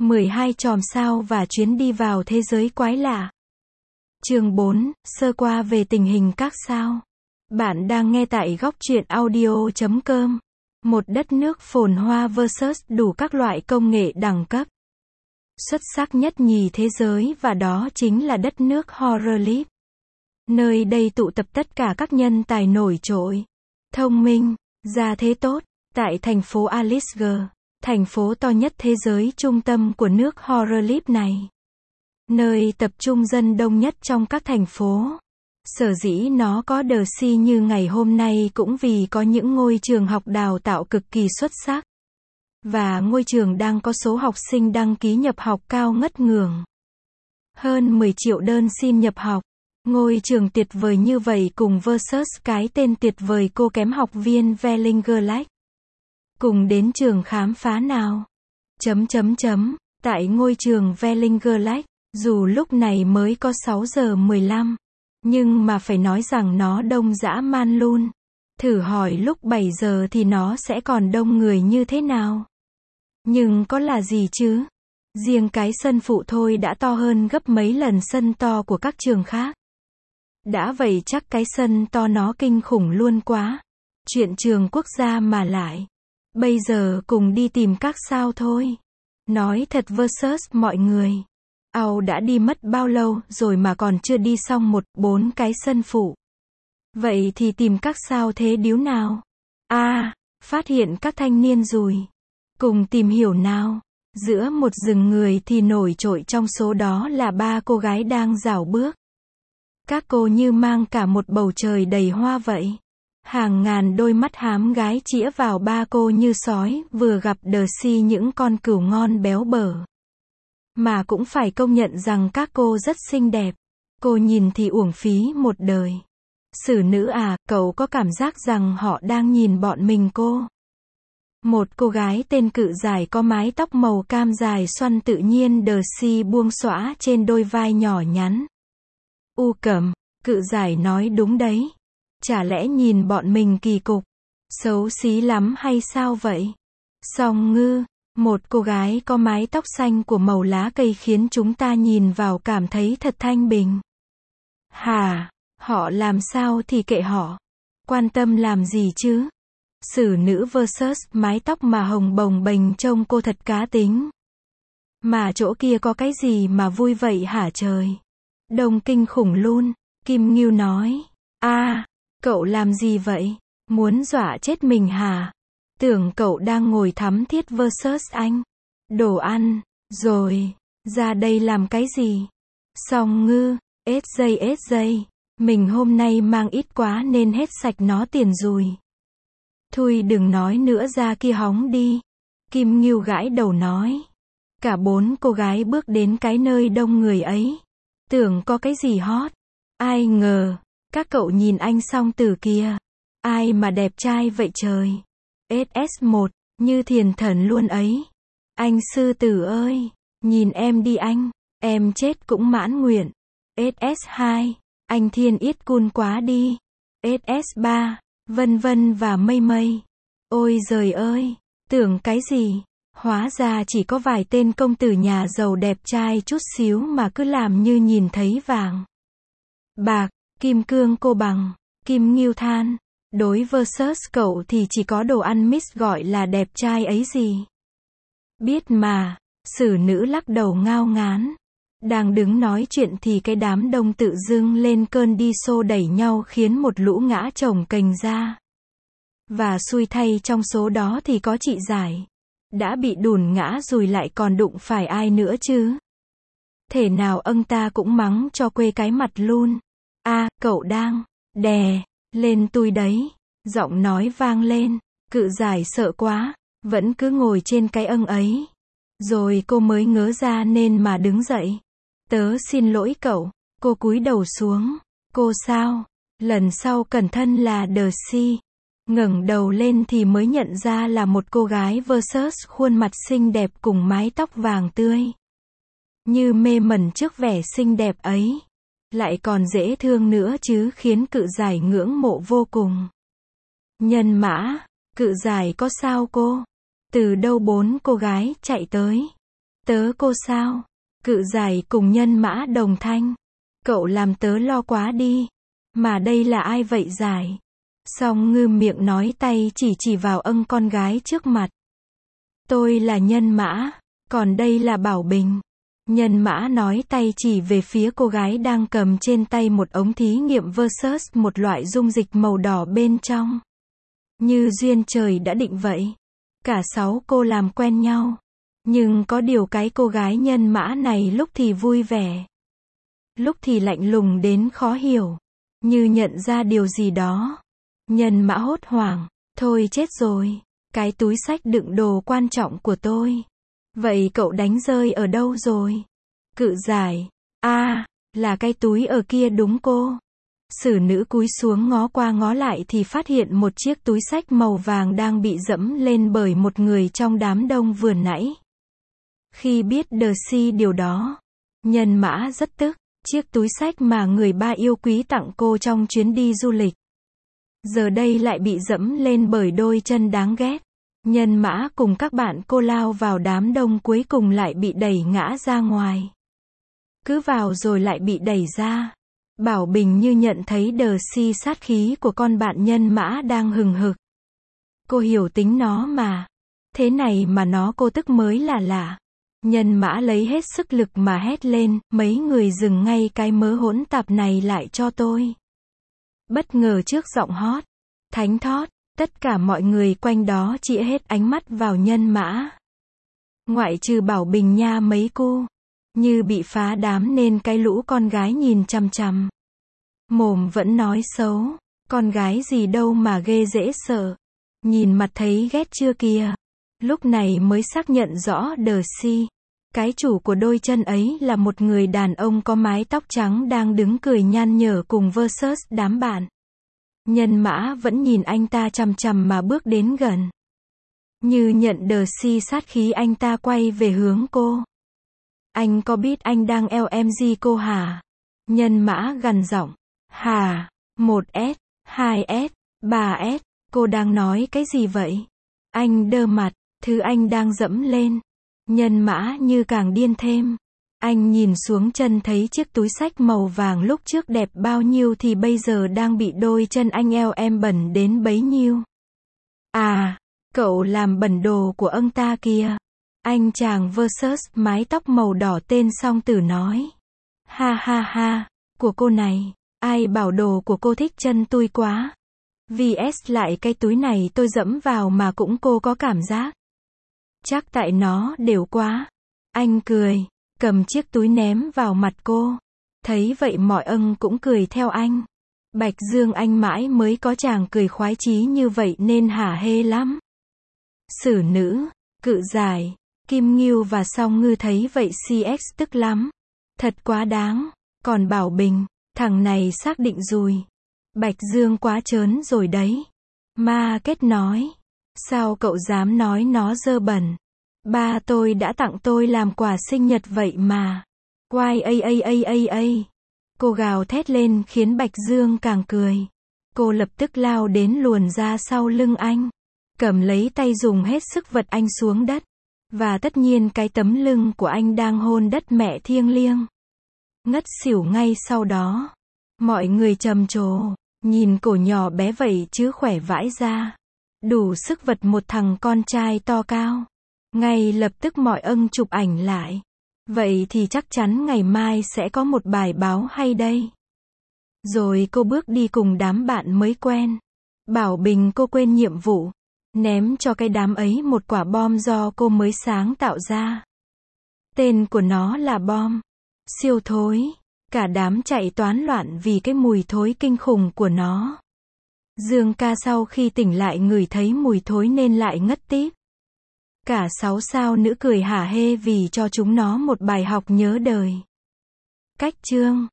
12 chòm sao và chuyến đi vào thế giới quái lạ. Chương 4, sơ qua về tình hình các sao. Bạn đang nghe tại góc truyện audio.com. Một đất nước phồn hoa versus đủ các loại công nghệ đẳng cấp. Xuất sắc nhất nhì thế giới và đó chính là đất nước Horrorlip. Nơi đây tụ tập tất cả các nhân tài nổi trội, thông minh, gia thế tốt, tại thành phố Alisger, thành phố to nhất thế giới trung tâm của nước Horrorlip này. Nơi tập trung dân đông nhất trong các thành phố. Sở dĩ nó có The Sea như ngày hôm nay cũng vì có những ngôi trường học đào tạo cực kỳ xuất sắc. Và ngôi trường đang có số học sinh đăng ký nhập học cao ngất ngưỡng. Hơn 10 triệu đơn xin nhập học. Ngôi trường tuyệt vời như vậy cùng versus cái tên tuyệt vời cô kém học viên Vellingerlach. Cùng đến trường khám phá nào. Tại ngôi trường Vellingerlach, dù lúc này mới có 6 giờ 15, nhưng mà phải nói rằng nó đông dã man luôn. Thử hỏi lúc 7 giờ thì nó sẽ còn đông người như thế nào? Nhưng có là gì chứ? Riêng cái sân phụ thôi đã to hơn gấp mấy lần sân to của các trường khác. Đã vậy chắc cái sân to nó kinh khủng luôn quá. Chuyện trường quốc gia mà lại. Bây giờ cùng đi tìm các sao thôi. Nói thật versus mọi người. Đã đi mất bao lâu rồi mà còn chưa đi xong 4 cái sân phụ. Vậy thì tìm các sao thế điếu nào? Phát hiện các thanh niên rùi. Cùng tìm hiểu nào. Giữa một rừng người thì nổi trội trong số đó là 3 cô gái đang rảo bước. Các cô như mang cả một bầu trời đầy hoa vậy. Hàng ngàn đôi mắt hám gái chĩa vào 3 cô như sói vừa gặp The Sea những con cừu ngon béo bở. Mà cũng phải công nhận rằng các cô rất xinh đẹp. Cô nhìn thì uổng phí một đời. Xử nữ cậu có cảm giác rằng họ đang nhìn bọn mình cô? Một cô gái tên Cự Giải có mái tóc màu cam dài xoăn tự nhiên The Sea buông xõa trên đôi vai nhỏ nhắn. Cẩm, Cự Giải nói đúng đấy. Chả lẽ nhìn bọn mình kỳ cục, xấu xí lắm hay sao vậy? Song Ngư, một cô gái có mái tóc xanh của màu lá cây khiến chúng ta nhìn vào cảm thấy thật thanh bình. Họ làm sao thì kệ họ. Quan tâm làm gì chứ? Xử nữ versus mái tóc mà hồng bồng bềnh trông cô thật cá tính. Mà chỗ kia có cái gì mà vui vậy hả trời? Đông kinh khủng luôn. Kim Ngưu nói. Cậu làm gì vậy? Muốn dọa chết mình hả? Tưởng cậu đang ngồi thắm thiết versus anh. Đồ ăn, rồi, ra đây làm cái gì? Song Ngư, SJ, mình hôm nay mang ít quá nên hết sạch nó tiền rồi. Thôi đừng nói nữa ra kia hóng đi. Kim Ngưu gãi đầu nói. Cả 4 cô gái bước đến cái nơi đông người ấy. Tưởng có cái gì hot. Ai ngờ, các cậu nhìn anh song tử kìa. Ai mà đẹp trai vậy trời. SS1, như thiền thần luôn ấy. Anh sư tử ơi, nhìn em đi anh, em chết cũng mãn nguyện. SS2, anh thiên yết cun quá đi. SS3, vân vân và mây mây. Ôi giời ơi, tưởng cái gì, hóa ra chỉ có vài tên công tử nhà giàu đẹp trai chút xíu mà cứ làm như nhìn thấy vàng bạc, kim cương cô bằng. Kim Ngưu than. Đối versus cậu thì chỉ có đồ ăn miss gọi là đẹp trai ấy gì. Biết mà, xử nữ lắc đầu ngao ngán. Đang đứng nói chuyện thì cái đám đông tự dưng lên cơn đi xô đẩy nhau khiến một lũ ngã chồng kềnh ra. Và xui thay trong số đó thì có chị Giải. Đã bị đùn ngã rồi lại còn đụng phải ai nữa chứ. Thể nào ông ta cũng mắng cho quê cái mặt luôn. Cậu đang đè lên tôi đấy. Giọng nói vang lên. Cự Giải sợ quá, vẫn cứ ngồi trên cái âng ấy. Rồi cô mới ngớ ra nên mà đứng dậy. Tớ xin lỗi cậu. Cô cúi đầu xuống. Cô sao? Lần sau cẩn thận là The Sea. Ngẩng đầu lên thì mới nhận ra là một cô gái versus khuôn mặt xinh đẹp cùng mái tóc vàng tươi. Như mê mẩn trước vẻ xinh đẹp ấy. Lại còn dễ thương nữa chứ khiến Cự Giải ngưỡng mộ vô cùng. Nhân mã, Cự Giải có sao cô? Từ đâu 4 cô gái chạy tới. Tớ cô sao? Cự giải cùng Nhân Mã đồng thanh. Cậu làm tớ lo quá đi. Mà đây là ai vậy giải? Song Ngư miệng nói tay chỉ vào con gái trước mặt. Tôi là Nhân Mã, còn đây là Bảo Bình. Nhân Mã nói tay chỉ về phía cô gái đang cầm trên tay một ống thí nghiệm versus một loại dung dịch màu đỏ bên trong. Như duyên trời đã định vậy. Cả 6 cô làm quen nhau. Nhưng có điều cái cô gái Nhân Mã này lúc thì vui vẻ. Lúc thì lạnh lùng đến khó hiểu. Như nhận ra điều gì đó. Nhân Mã hốt hoảng. Thôi chết rồi. Cái túi xách đựng đồ quan trọng của tôi. Vậy cậu đánh rơi ở đâu rồi? Cự giải. Là cái túi ở kia đúng cô. Xử nữ cúi xuống ngó qua ngó lại thì phát hiện một chiếc túi xách màu vàng đang bị dẫm lên bởi một người trong đám đông vừa nãy. Khi biết Darcy điều đó, Nhân Mã rất tức. Chiếc túi xách mà người ba yêu quý tặng cô trong chuyến đi du lịch. Giờ đây lại bị dẫm lên bởi đôi chân đáng ghét. Nhân Mã cùng các bạn cô lao vào đám đông cuối cùng lại bị đẩy ngã ra ngoài. Cứ vào rồi lại bị đẩy ra. Bảo Bình như nhận thấy Darcy sát khí của con bạn Nhân Mã đang hừng hực. Cô hiểu tính nó mà. Thế này mà cô tức mới là lạ. Nhân Mã lấy hết sức lực mà hét lên, mấy người dừng ngay cái mớ hỗn tạp này lại cho tôi. Bất ngờ trước giọng hót, thánh thót, tất cả mọi người quanh đó chĩa hết ánh mắt vào Nhân Mã. Ngoại trừ Bảo Bình nha mấy cô. Như bị phá đám nên cái lũ con gái nhìn chằm chằm. Mồm vẫn nói xấu, con gái gì đâu mà ghê dễ sợ. Nhìn mặt thấy ghét chưa kìa. Lúc này mới xác nhận rõ Darcy. Cái chủ của đôi chân ấy là một người đàn ông có mái tóc trắng đang đứng cười nhăn nhở cùng versus đám bạn. Nhân Mã vẫn nhìn anh ta chằm chằm mà bước đến gần. Như nhận Darcy sát khí anh ta quay về hướng cô. Anh có biết anh đang eo em gì cô hả? Nhân Mã gằn giọng. Hả? 1S, 2S, 3S, cô đang nói cái gì vậy? Anh đơ mặt, thứ anh đang dẫm lên. Nhân Mã như càng điên thêm. Anh nhìn xuống chân thấy chiếc túi xách màu vàng lúc trước đẹp bao nhiêu thì bây giờ đang bị đôi chân anh eo em bẩn đến bấy nhiêu. Cậu làm bẩn đồ của ông ta kìa. Anh chàng versus mái tóc màu đỏ tên Song Tử nói. Ha ha ha, của cô này, ai bảo đồ của cô thích chân tôi quá. VS lại cái túi này tôi dẫm vào mà cũng cô có cảm giác. Chắc tại nó đều quá. Anh cười, cầm chiếc túi ném vào mặt cô. Thấy vậy mọi cũng cười theo anh. Bạch Dương anh mãi mới có chàng cười khoái chí như vậy nên hả hê lắm. Xử nữ, Cự giải, Kim Ngưu và Song Ngư thấy vậy CX tức lắm. Thật quá đáng. Còn Bảo Bình, thằng này xác định rồi. Bạch Dương quá trớn rồi đấy. Ma Kết nói. Sao cậu dám nói nó dơ bẩn? Ba tôi đã tặng tôi làm quà sinh nhật vậy mà. A. Cô gào thét lên khiến Bạch Dương càng cười. Cô lập tức lao đến luồn ra sau lưng anh. Cầm lấy tay dùng hết sức vật anh xuống đất. Và tất nhiên cái tấm lưng của anh đang hôn đất mẹ thiêng liêng. Ngất xỉu ngay sau đó. Mọi người trầm trồ. Nhìn cổ nhỏ bé vậy chứ khỏe vãi ra. Đủ sức vật một thằng con trai to cao. Ngay lập tức mọi chụp ảnh lại. Vậy thì chắc chắn ngày mai sẽ có một bài báo hay đây. Rồi cô bước đi cùng đám bạn mới quen. Bảo Bình cô quên nhiệm vụ. Ném cho cái đám ấy một quả bom do cô mới sáng tạo ra. Tên của nó là bom. Siêu thối. Cả đám chạy toán loạn vì cái mùi thối kinh khủng của nó. Dương ca sau khi tỉnh lại ngửi thấy mùi thối nên lại ngất tít. Cả 6 sao nữ cười hả hê vì cho chúng nó một bài học nhớ đời. Cách chương